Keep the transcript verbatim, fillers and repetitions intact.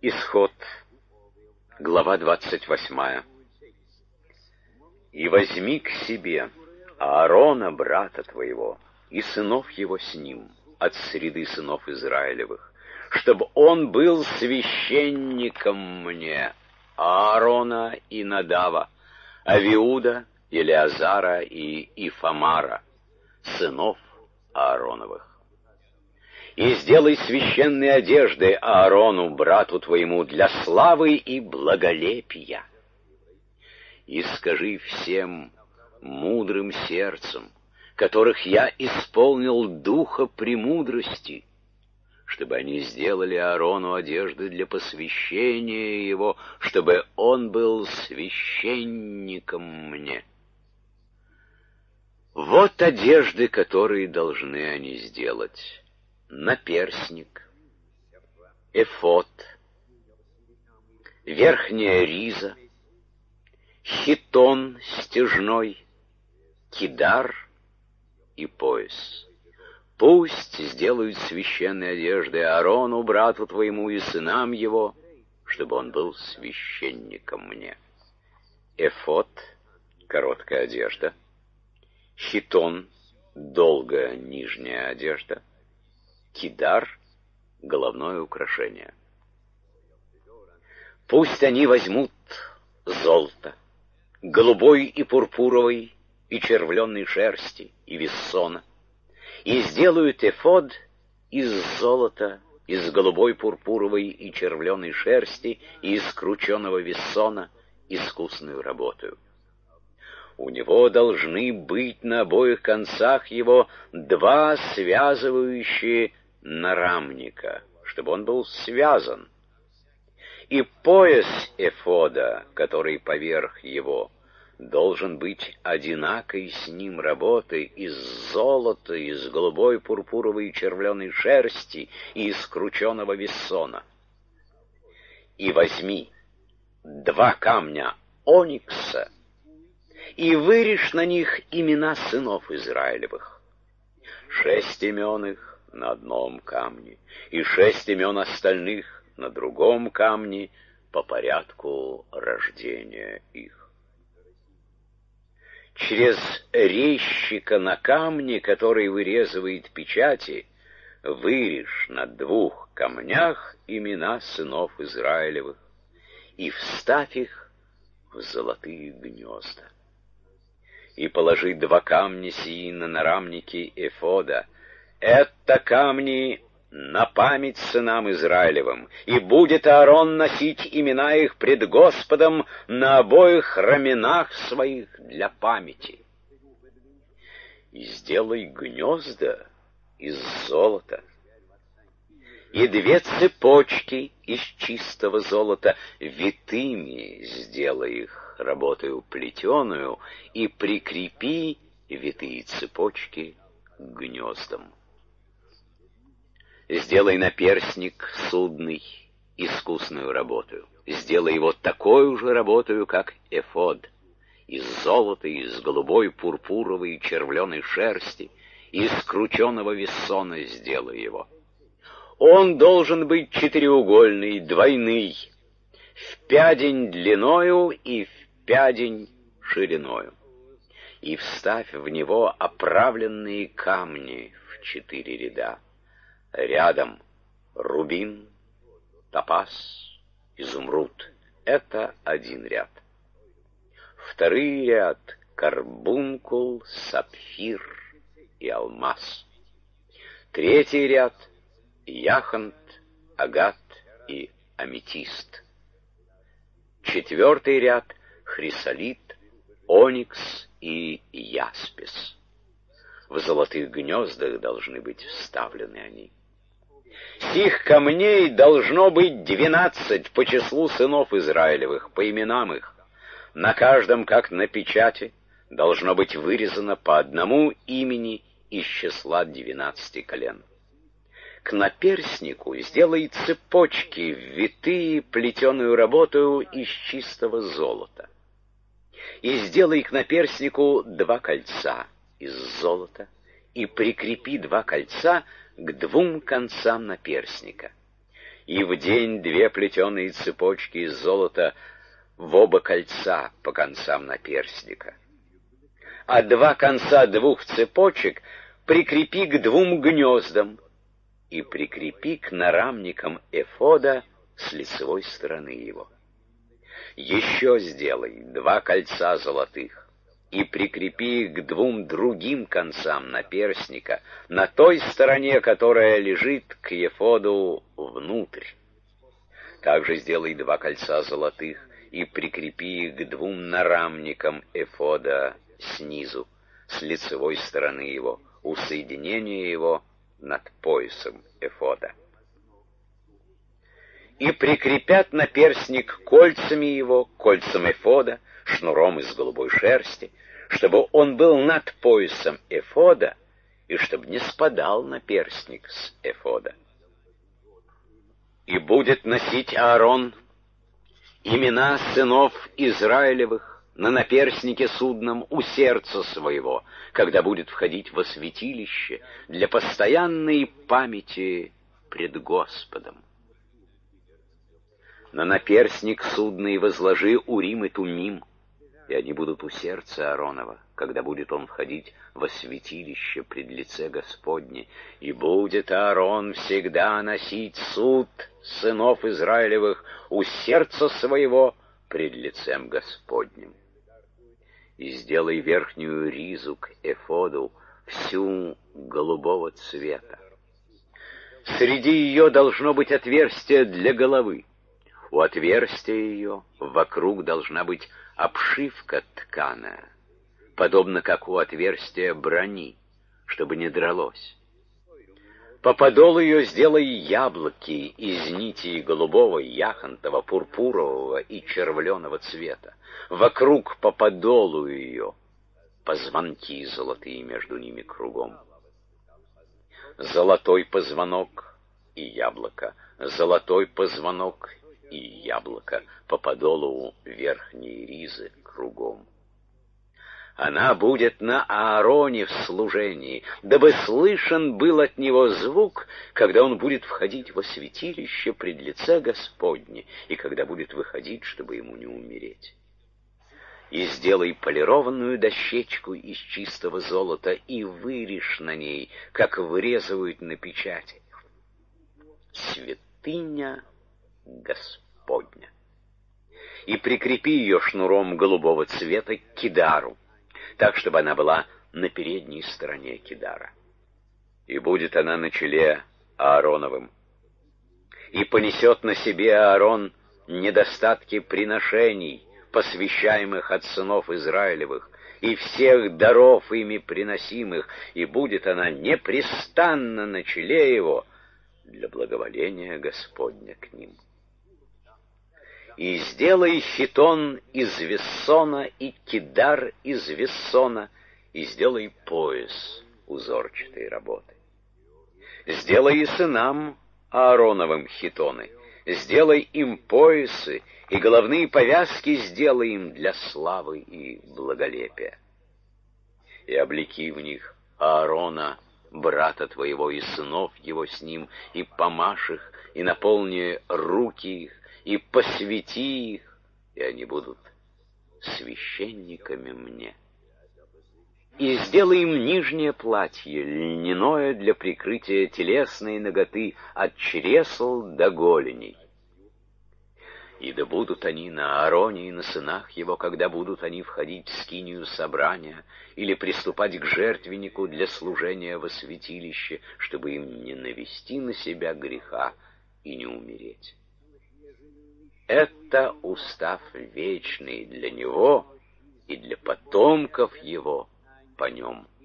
Исход, глава двадцать восьмая. «И возьми к себе Аарона, брата твоего, и сынов его с ним, от среды сынов Израилевых, чтобы он был священником мне, Аарона и Надава, Авиуда, Елеазара и Ифамара, сынов Аароновых. И сделай священные одежды Аарону, брату твоему, для славы и благолепия. И скажи всем мудрым сердцем, которых я исполнил духа премудрости, чтобы они сделали Аарону одежды для посвящения его, чтобы он был священником мне. Вот одежды, которые должны они сделать: наперстник, эфод, верхняя риза, хитон стяжной, кидар и пояс. Пусть сделают священные одежды Аарону, брату твоему, и сынам его, чтобы он был священником мне. Эфод — короткая одежда, хитон — долгая нижняя одежда, кидар — головное украшение. Пусть они возьмут золото, голубой и пурпуровой, и червленной шерсти, и виссона, и сделают эфод из золота, из голубой, пурпуровой и червленой шерсти, и из крученого виссона, искусную работою. У него должны быть на обоих концах его два связывающие нарамника, чтобы он был связан. И пояс эфода, который поверх его, должен быть одинакой с ним работы из золота, из голубой, пурпуровой и червленой шерсти и из крученого виссона. И возьми два камня оникса и вырежь на них имена сынов Израилевых. Шесть имен их на одном камне, и шесть имен остальных на другом камне по порядку рождения их. Через резчика на камне, который вырезывает печати, вырежь на двух камнях имена сынов Израилевых и вставь их в золотые гнезда. И положи два камня сии на нарамники эфода. Это камни на память сынам Израилевым, и будет Аарон носить имена их пред Господом на обоих раменах своих для памяти. И сделай гнезда из золота, и две цепочки из чистого золота, витыми сделай их работою плетеную, и прикрепи витые цепочки к гнездам. Сделай наперстник судный искусную работою. Сделай его такой же работою, как эфод, из золота, из голубой, пурпуровой и червленой шерсти, из крученого виссона сделай его. Он должен быть четыреугольный, двойный, в пядень длиною и в пядень шириною. И вставь в него оправленные камни в четыре ряда. Рядом рубин, топаз, изумруд. Это один ряд. Второй ряд — карбункул, сапфир и алмаз. Третий ряд — яхонт, агат и аметист. Четвертый ряд — хрисолит, оникс и яспис. В золотых гнездах должны быть вставлены они. Сих камней должно быть двенадцать по числу сынов Израилевых, по именам их. На каждом, как на печати, должно быть вырезано по одному имени из числа двенадцати колен. К наперстнику сделай цепочки, витые плетеную работою из чистого золота. И сделай к наперстнику два кольца из золота, и прикрепи два кольца к двум концам наперстника. и в день две плетеные цепочки из золота в оба кольца по концам наперстника. А два конца двух цепочек прикрепи к двум гнездам и прикрепи к нарамникам эфода с лицевой стороны его. Еще сделай два кольца золотых и прикрепи их к двум другим концам наперстника на той стороне, которая лежит к эфоду внутрь. Также сделай два кольца золотых и прикрепи их к двум нарамникам эфода снизу, с лицевой стороны его, у соединения его над поясом эфода. И прикрепят наперстник кольцами его, кольцам эфода, шнуром из голубой шерсти, чтобы он был над поясом эфода и чтобы не спадал наперстник с эфода. И будет носить Аарон имена сынов Израилевых на наперстнике судном у сердца своего, когда будет входить во святилище для постоянной памяти пред Господом. На наперстник судный возложи Урим и Тумим, и они будут у сердца Ааронова, когда будет он входить во святилище пред лице Господне, и будет Аарон всегда носить суд сынов Израилевых у сердца своего пред лицем Господним. И сделай верхнюю ризу к эфоду всю голубого цвета. Среди ее должно быть отверстие для головы. У отверстия ее вокруг должна быть обшивка тканая, подобно как у отверстия брони, чтобы не дралось. По подолу ее сделай яблоки из нитей голубого, яхонтового, пурпурового и червленого цвета. Вокруг по подолу ее позвонки золотые между ними кругом. Золотой позвонок и яблоко, золотой позвонок и яблоко по подолу верхней ризы кругом. Она будет на Аароне в служении, дабы слышен был от него звук, когда он будет входить во святилище пред лице Господне, и когда будет выходить, чтобы ему не умереть. И сделай полированную дощечку из чистого золота и вырежь на ней, как вырезывают на печати: «Святыня Господня». И прикрепи ее шнуром голубого цвета к кидару, так, чтобы она была на передней стороне кидара. И будет она на челе Аароновым. И понесет на себе Аарон недостатки приношений, посвящаемых от сынов Израилевых, и всех даров ими приносимых, и будет она непрестанно на челе его для благоволения Господня к ним. И сделай хитон из вессона и кидар из вессона, и сделай пояс узорчатой работы. Сделай и сынам Аароновым хитоны, сделай им поясы, и головные повязки сделай им для славы и благолепия. И облеки в них Аарона, брата твоего, и сынов его с ним, и помажь их, и наполни руки их, и посвяти их, и они будут священниками мне. И сделай им нижнее платье, льняное для прикрытия телесной наготы от чресл до голеней. И да будут они на Аароне и на сынах его, когда будут они входить в скинию собрания или приступать к жертвеннику для служения во святилище, чтобы им не навести на себя греха и не умереть. Это устав вечный для него и для потомков его по нем.